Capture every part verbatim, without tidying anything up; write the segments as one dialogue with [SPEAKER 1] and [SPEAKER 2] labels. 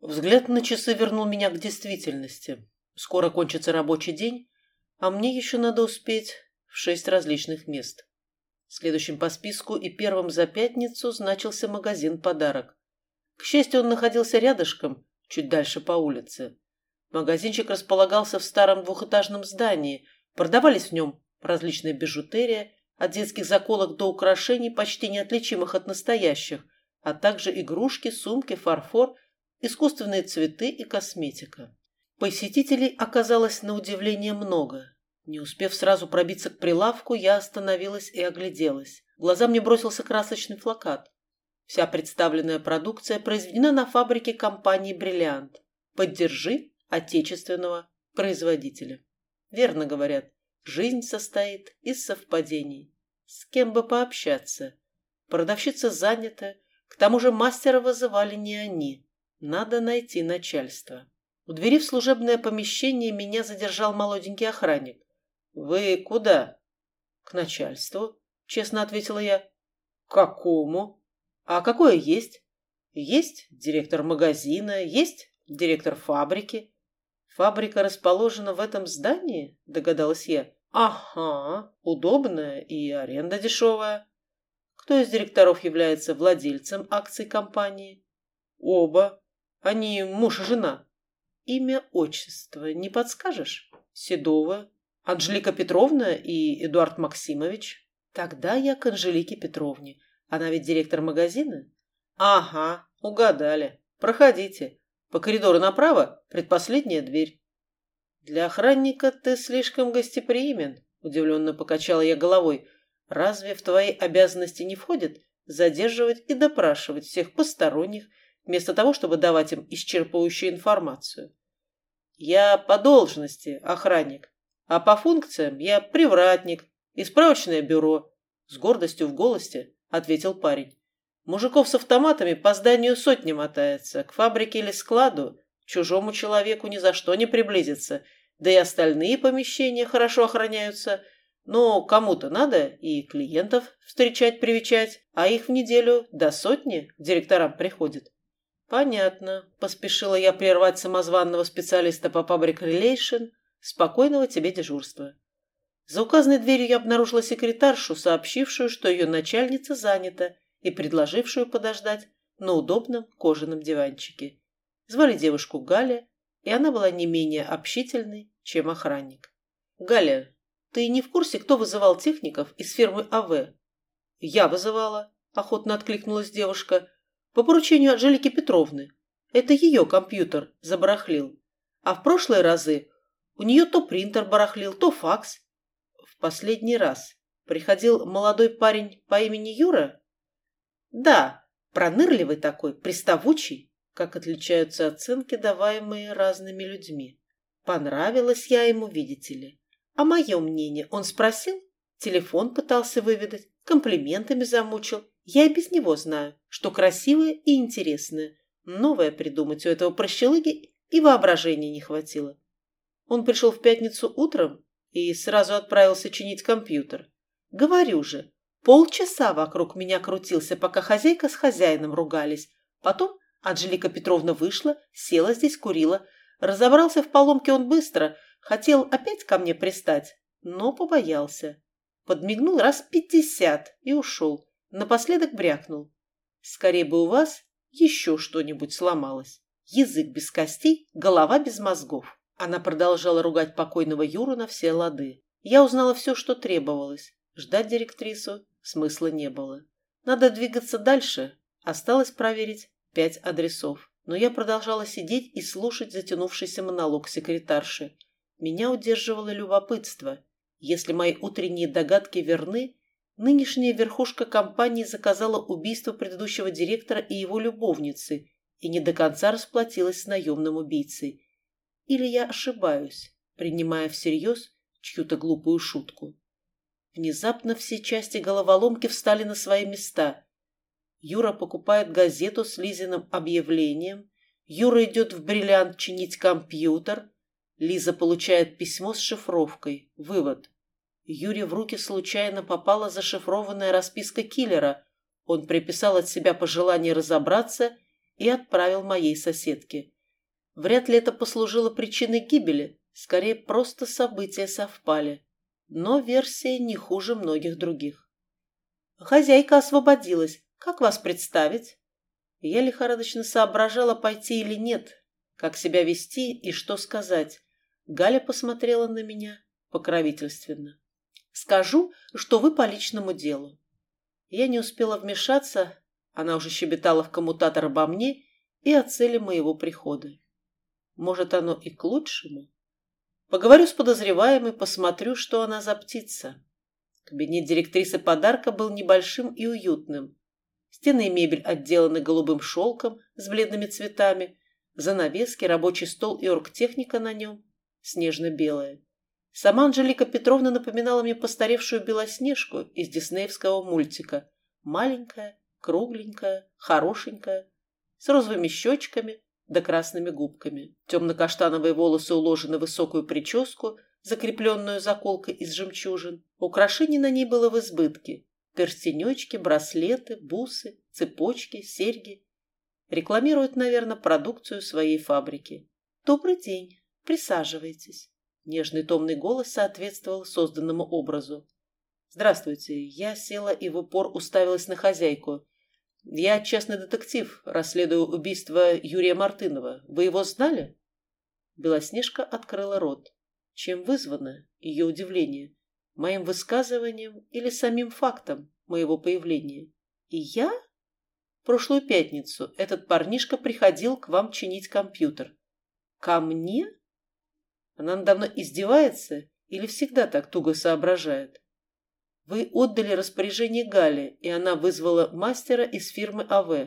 [SPEAKER 1] Взгляд на часы вернул меня к действительности. Скоро кончится рабочий день, а мне еще надо успеть в шесть различных мест. Следующим по списку и первым за пятницу значился магазин «Подарок». К счастью, он находился рядышком, чуть дальше по улице. Магазинчик располагался в старом двухэтажном здании, продавались в нем различные бижутерия, от детских заколок до украшений, почти неотличимых от настоящих, а также игрушки, сумки, фарфор, искусственные цветы и косметика. Посетителей оказалось на удивление много. Не успев сразу пробиться к прилавку, я остановилась и огляделась. В глаза мне бросился красочный плакат. Вся представленная продукция произведена на фабрике компании «Бриллиант». Поддержи отечественного производителя. Верно говорят, жизнь состоит из совпадений. С кем бы пообщаться? Продавщица занята, к тому же мастера вызывали не они. Надо найти начальство. У двери в служебное помещение меня задержал молоденький охранник. «Вы куда?» «К начальству», — честно ответила я. «К какому?» «А какое есть?» «Есть директор магазина, есть директор фабрики». «Фабрика расположена в этом здании?» — догадалась я. «Ага, удобная и аренда дешевая». «Кто из директоров является владельцем акций компании?» «Оба. Они муж и жена». «Имя, отчество не подскажешь?» «Седова. Анжелика Петровна и Эдуард Максимович». «Тогда я к Анжелике Петровне. Она ведь директор магазина?» «Ага, угадали. Проходите. По коридору направо предпоследняя дверь». «Для охранника ты слишком гостеприимен», — удивленно покачала я головой. «Разве в твои обязанности не входит задерживать и допрашивать всех посторонних, вместо того, чтобы давать им исчерпывающую информацию?» «Я по должности охранник, а по функциям я привратник и справочное бюро», — с гордостью в голосе ответил парень. «Мужиков с автоматами по зданию сотни мотается, к фабрике или складу чужому человеку ни за что не приблизиться, да и остальные помещения хорошо охраняются. Но кому-то надо и клиентов встречать-привечать, а их в неделю до сотни к директорам приходит». «Понятно», — поспешила я прервать самозванного специалиста по Public Relation. «Спокойного тебе дежурства». За указанной дверью я обнаружила секретаршу, сообщившую, что ее начальница занята, и предложившую подождать на удобном кожаном диванчике. Звали девушку Галя, и она была не менее общительной, чем охранник. «Галя, ты не в курсе, кто вызывал техников из фирмы АВ?» «Я вызывала», — охотно откликнулась девушка, — «по поручению Анжелики Петровны. Это ее компьютер забарахлил. А в прошлые разы у нее то принтер барахлил, то факс». «В последний раз приходил молодой парень по имени Юра?» «Да, пронырливый такой, приставучий». Как отличаются оценки, даваемые разными людьми. Понравилась я ему, видите ли. А мое мнение он спросил? Телефон пытался выведать, комплиментами замучил. Я и без него знаю, что красивое и интересное. Новое придумать у этого прощелыги и воображения не хватило. Он пришел в пятницу утром и сразу отправился чинить компьютер. Говорю же, полчаса вокруг меня крутился, пока хозяйка с хозяином ругались. Потом Анжелика Петровна вышла, села здесь, курила. Разобрался в поломке он быстро, хотел опять ко мне пристать, но побоялся. Подмигнул раз пятьдесят и ушел. Напоследок брякнул: «Скорее бы у вас еще что-нибудь сломалось. Язык без костей, голова без мозгов». Она продолжала ругать покойного Юру на все лады. Я узнала все, что требовалось. Ждать директрису смысла не было. Надо двигаться дальше. Осталось проверить пять адресов. Но я продолжала сидеть и слушать затянувшийся монолог секретарши. Меня удерживало любопытство. Если мои утренние догадки верны, нынешняя верхушка компании заказала убийство предыдущего директора и его любовницы и не до конца расплатилась с наемным убийцей. Или я ошибаюсь, принимая всерьез чью-то глупую шутку. Внезапно все части головоломки встали на свои места. Юра покупает газету с Лизиным объявлением. Юра идет в «Бриллиант» чинить компьютер. Лиза получает письмо с шифровкой. Вывод. Юре в руки случайно попала зашифрованная расписка киллера. Он приписал от себя пожелание разобраться и отправил моей соседке. Вряд ли это послужило причиной гибели, скорее просто события совпали. Но версия не хуже многих других. «Хозяйка освободилась. Как вас представить?» Я лихорадочно соображала, пойти или нет, как себя вести и что сказать. Галя посмотрела на меня покровительственно. «Скажу, что вы по личному делу». Я не успела вмешаться, она уже щебетала в коммутатор обо мне и о цели моего прихода. Может, оно и к лучшему? Поговорю с подозреваемой, посмотрю, что она за птица. Кабинет директрисы подарка был небольшим и уютным. Стены и мебель отделаны голубым шелком с бледными цветами, занавески, рабочий стол и оргтехника на нем снежно-белая. Сама Анжелика Петровна напоминала мне постаревшую Белоснежку из диснеевского мультика. Маленькая, кругленькая, хорошенькая, с розовыми щечками да красными губками. Темно-каштановые волосы уложены в высокую прическу, закрепленную заколкой из жемчужин. Украшений на ней было в избытке. Перстенечки, браслеты, бусы, цепочки, серьги. Рекламирует, наверное, продукцию своей фабрики. «Добрый день. Присаживайтесь». Нежный томный голос соответствовал созданному образу. «Здравствуйте». Я села и в упор уставилась на хозяйку. «Я частный детектив, расследую убийство Юрия Мартынова. Вы его знали?» Белоснежка открыла рот. Чем вызвано ее удивление? Моим высказыванием или самим фактом моего появления? И я? Прошлую пятницу этот парнишка приходил к вам чинить компьютер. Ко мне? Она надо мной издевается или всегда так туго соображает? Вы отдали распоряжение Гале, и она вызвала мастера из фирмы АВ.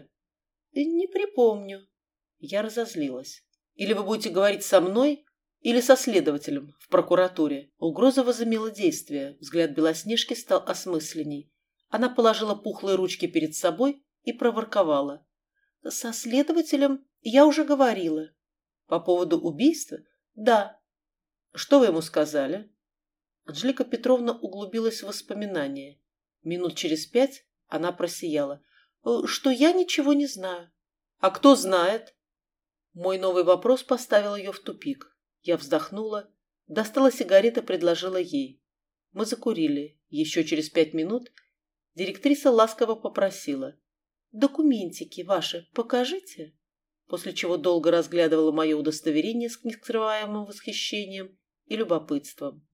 [SPEAKER 1] Не припомню. Я разозлилась. Или вы будете говорить со мной, или со следователем в прокуратуре. Угроза возымела действие. Взгляд Белоснежки стал осмысленней. Она положила пухлые ручки перед собой и проворковала. Со следователем я уже говорила. По поводу убийства? Да. Что вы ему сказали? Анжелика Петровна углубилась в воспоминания. Минут через пять она просияла. Что я ничего не знаю. А кто знает? Мой новый вопрос поставил ее в тупик. Я вздохнула, достала сигареты, предложила ей. Мы закурили. Еще через пять минут директриса ласково попросила. «Документики ваши покажите», после чего долго разглядывала мое удостоверение с нескрываемым восхищением и любопытством.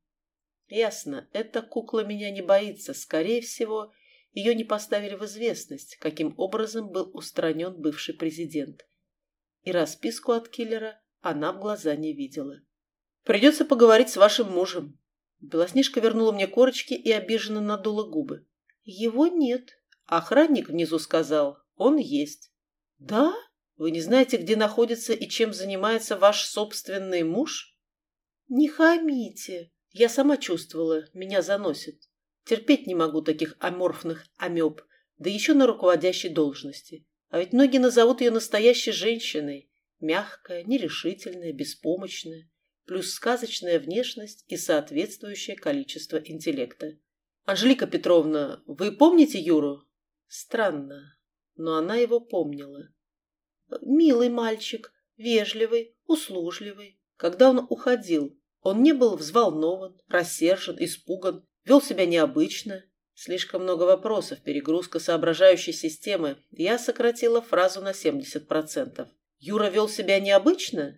[SPEAKER 1] Ясно, эта кукла меня не боится. Скорее всего, ее не поставили в известность, каким образом был устранен бывший президент. И расписку от киллера она в глаза не видела. «Придется поговорить с вашим мужем». Белоснежка вернула мне корочки и обиженно надула губы. «Его нет». Охранник внизу сказал, он есть. «Да? Вы не знаете, где находится и чем занимается ваш собственный муж?» «Не хамите». Я сама чувствовала, меня заносит. Терпеть не могу таких аморфных амеб, да еще на руководящей должности. А ведь многие назовут ее настоящей женщиной. Мягкая, нерешительная, беспомощная, плюс сказочная внешность и соответствующее количество интеллекта. «Анжелика Петровна, вы помните Юру?» Странно, но она его помнила. «Милый мальчик, вежливый, услужливый. Когда он уходил, он не был взволнован, рассержен, испуган, вел себя необычно. Слишком много вопросов, перегрузка соображающей системы. Я сократила фразу на семьдесят процентов. Юра вел себя необычно?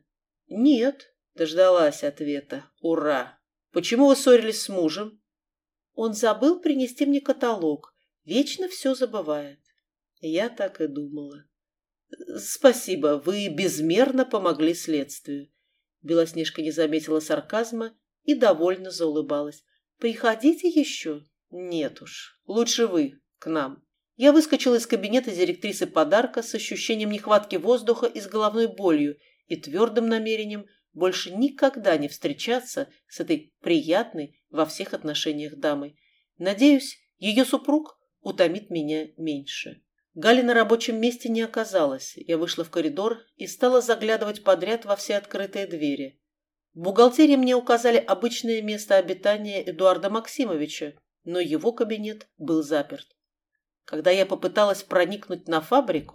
[SPEAKER 1] Нет, дождалась ответа. Ура! Почему вы ссорились с мужем? Он забыл принести мне каталог. Вечно все забывает. Я так и думала. Спасибо, вы безмерно помогли следствию. Белоснежка не заметила сарказма и довольно заулыбалась. «Приходите еще?» «Нет уж. Лучше вы. К нам». Я выскочила из кабинета директрисы подарка с ощущением нехватки воздуха и с головной болью и твердым намерением больше никогда не встречаться с этой приятной во всех отношениях дамой. Надеюсь, ее супруг утомит меня меньше. Гали на рабочем месте не оказалось. Я вышла в коридор и стала заглядывать подряд во все открытые двери. В бухгалтерии мне указали обычное место обитания Эдуарда Максимовича, но его кабинет был заперт. Когда я попыталась проникнуть на фабрику,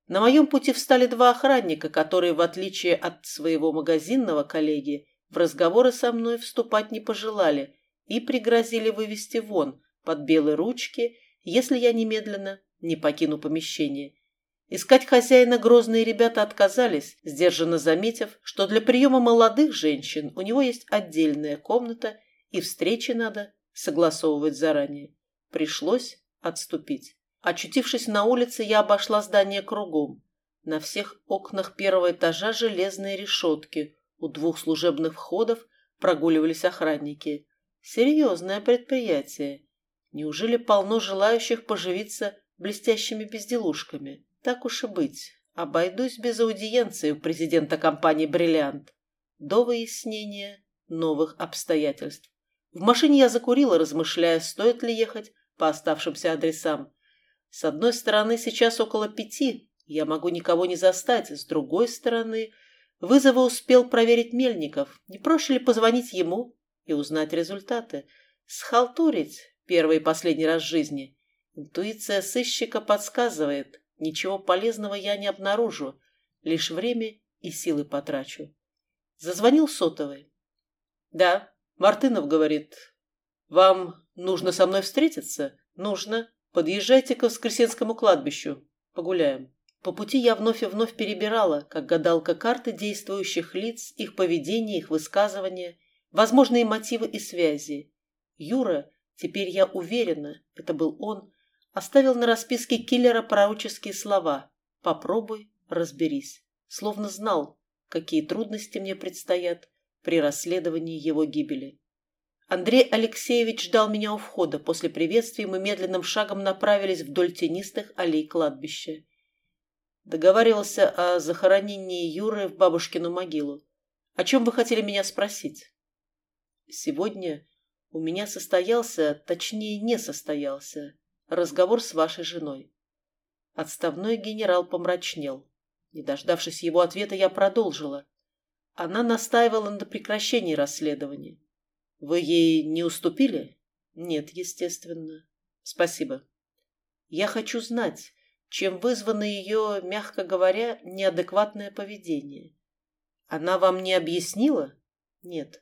[SPEAKER 1] На моем пути встали два охранника, которые, в отличие от своего магазинного коллеги, в разговоры со мной вступать не пожелали и пригрозили вывести вон под белые ручки, если я немедленно не покину помещение. Искать хозяина грозные ребята отказались, сдержанно заметив, что для приема молодых женщин у него есть отдельная комната и встречи надо согласовывать заранее. Пришлось отступить. Очутившись на улице, я обошла здание кругом. На всех окнах первого этажа железные решетки. У двух служебных входов прогуливались охранники. Серьезное предприятие. Неужели полно желающих поживиться блестящими безделушками? Так уж и быть. Обойдусь без аудиенции у президента компании «Бриллиант» до выяснения новых обстоятельств. В машине я закурила, размышляя, стоит ли ехать по оставшимся адресам. С одной стороны, сейчас около пяти, я могу никого не застать. С другой стороны, вызовы успел проверить Мельников. Не проще ли позвонить ему и узнать результаты? Схалтурить первый и последний раз в жизни. Интуиция сыщика подсказывает, ничего полезного я не обнаружу, лишь время и силы потрачу. Зазвонил сотовый. «Да, Мартынов говорит. Вам нужно со мной встретиться?» «Нужно. Подъезжайте к Воскресенскому кладбищу. Погуляем». По пути я вновь и вновь перебирала, как гадалка, карты действующих лиц, их поведение, их высказывания, возможные мотивы и связи. Юра, теперь я уверена, это был он, оставил на расписке киллера пророческие слова «Попробуй, разберись», словно знал, какие трудности мне предстоят при расследовании его гибели. Андрей Алексеевич ждал меня у входа. После приветствия мы медленным шагом направились вдоль тенистых аллей кладбища. Договаривался о захоронении Юры в бабушкину могилу. О чем вы хотели меня спросить? Сегодня у меня состоялся, точнее не состоялся, разговор с вашей женой. Отставной генерал помрачнел. Не дождавшись его ответа, я продолжила. Она настаивала на прекращении расследования. Вы ей не уступили? Нет, естественно. Спасибо. Я хочу знать, чем вызвано ее, мягко говоря, неадекватное поведение. Она вам не объяснила? Нет.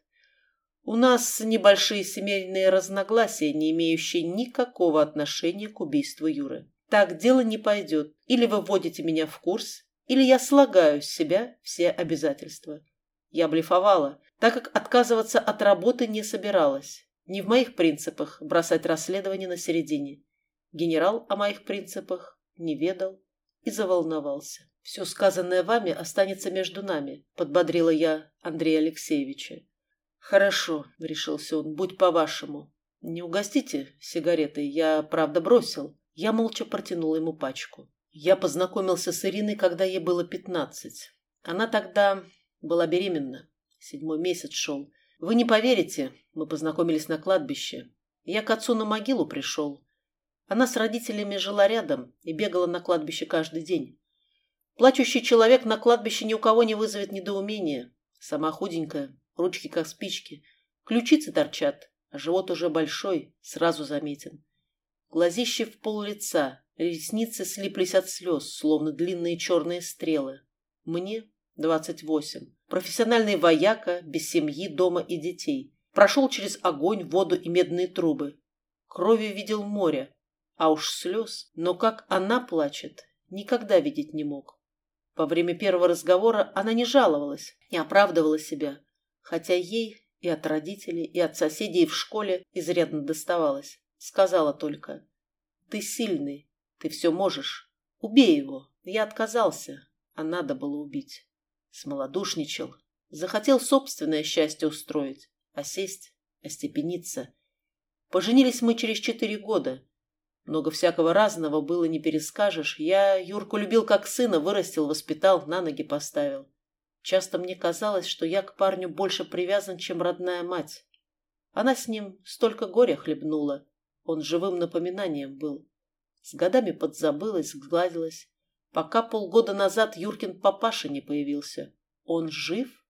[SPEAKER 1] У нас небольшие семейные разногласия, не имеющие никакого отношения к убийству Юры. Так дело не пойдет. Или вы вводите меня в курс, или я слагаю с себя все обязательства. Я блефовала, так как отказываться от работы не собиралась. Не в моих принципах бросать расследование на середине. Генерал о моих принципах не ведал и заволновался. «Все сказанное вами останется между нами», — подбодрила я Андрея Алексеевича. «Хорошо», — решился он, — «будь по-вашему. Не угостите сигаретой, я, правда, бросил». Я молча протянул ему пачку. Я познакомился с Ириной, когда ей было пятнадцать. Она тогда была беременна. Седьмой месяц шел. Вы не поверите, мы познакомились на кладбище. Я к отцу на могилу пришел. Она с родителями жила рядом и бегала на кладбище каждый день. Плачущий человек на кладбище ни у кого не вызовет недоумения. Сама худенькая, ручки как спички. Ключицы торчат, а живот уже большой, сразу заметен. Глазище в пол лица, ресницы слиплись от слез, словно длинные черные стрелы. Мне двадцать восемь. Профессиональный вояка, без семьи, дома и детей. Прошел через огонь, воду и медные трубы. Кровью видел море, а уж слез. Но как она плачет, никогда видеть не мог. Во время первого разговора она не жаловалась, не оправдывала себя, хотя ей и от родителей, и от соседей в школе изрядно доставалось. Сказала только: «Ты сильный, ты все можешь. Убей его». Я отказался, а надо было убить. Смолодушничал, захотел собственное счастье устроить, осесть, остепениться. Поженились мы через четыре года. Много всякого разного было, не перескажешь. Я Юрку любил как сына, вырастил, воспитал, на ноги поставил. Часто мне казалось, что я к парню больше привязан, чем родная мать. Она с ним столько горя хлебнула. Он живым напоминанием был. С годами подзабылась, сгладилась. Пока полгода назад Юркин папаша не появился. Он жив?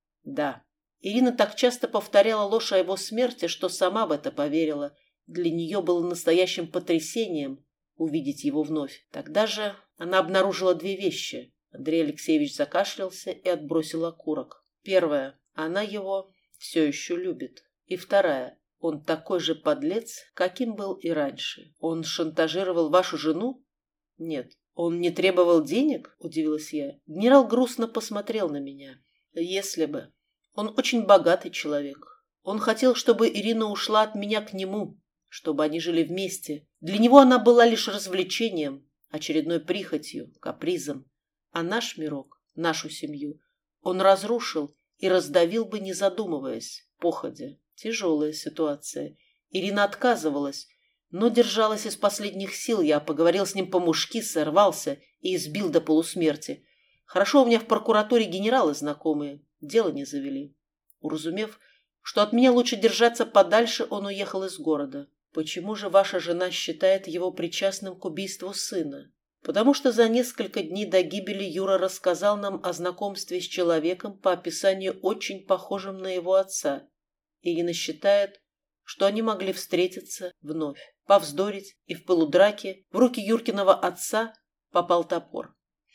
[SPEAKER 1] Да. Ирина так часто повторяла ложь о его смерти, что сама в это поверила. Для нее было настоящим потрясением увидеть его вновь. Тогда же она обнаружила две вещи. Андрей Алексеевич закашлялся и отбросил окурок. Первая. Она его все еще любит. И вторая. Он такой же подлец, каким был и раньше. Он шантажировал вашу жену? Нет. Он не требовал денег? Удивилась я. Генерал грустно посмотрел на меня. Если бы. Он очень богатый человек. Он хотел, чтобы Ирина ушла от меня к нему, чтобы они жили вместе. Для него она была лишь развлечением, очередной прихотью, капризом. А наш мирок, нашу семью, он разрушил и раздавил бы, не задумываясь, походя. Тяжелая ситуация. Ирина отказывалась, но держалась из последних сил. Я поговорил с ним по-мужски, сорвался и избил до полусмерти. Хорошо, у меня в прокуратуре генералы знакомые, дело не завели. Уразумев, что от меня лучше держаться подальше, он уехал из города. Почему же ваша жена считает его причастным к убийству сына? Потому что за несколько дней до гибели Юра рассказал нам о знакомстве с человеком по описанию очень похожим на его отца. Ирина считает, что они могли встретиться вновь, повздорить, и в полудраке в руки Юркиного отца попал топор.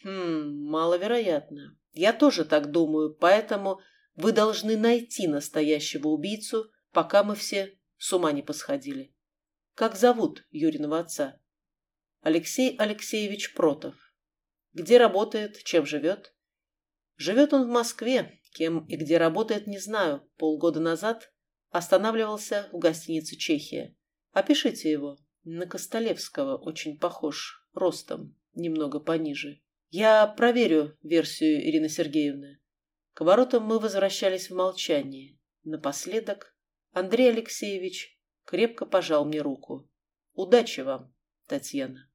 [SPEAKER 1] Хм, маловероятно. Я тоже так думаю, поэтому вы должны найти настоящего убийцу, пока мы все с ума не посходили. Как зовут Юриного отца? Алексей Алексеевич Протов. Где работает, чем живет? Живет он в Москве, кем и где работает, не знаю. Полгода назад останавливался в гостинице «Чехия». Опишите его. На Костолевского очень похож, ростом, немного пониже. Я проверю версию Ирины Сергеевны. К воротам мы возвращались в молчании. Напоследок Андрей Алексеевич крепко пожал мне руку. Удачи вам, Татьяна.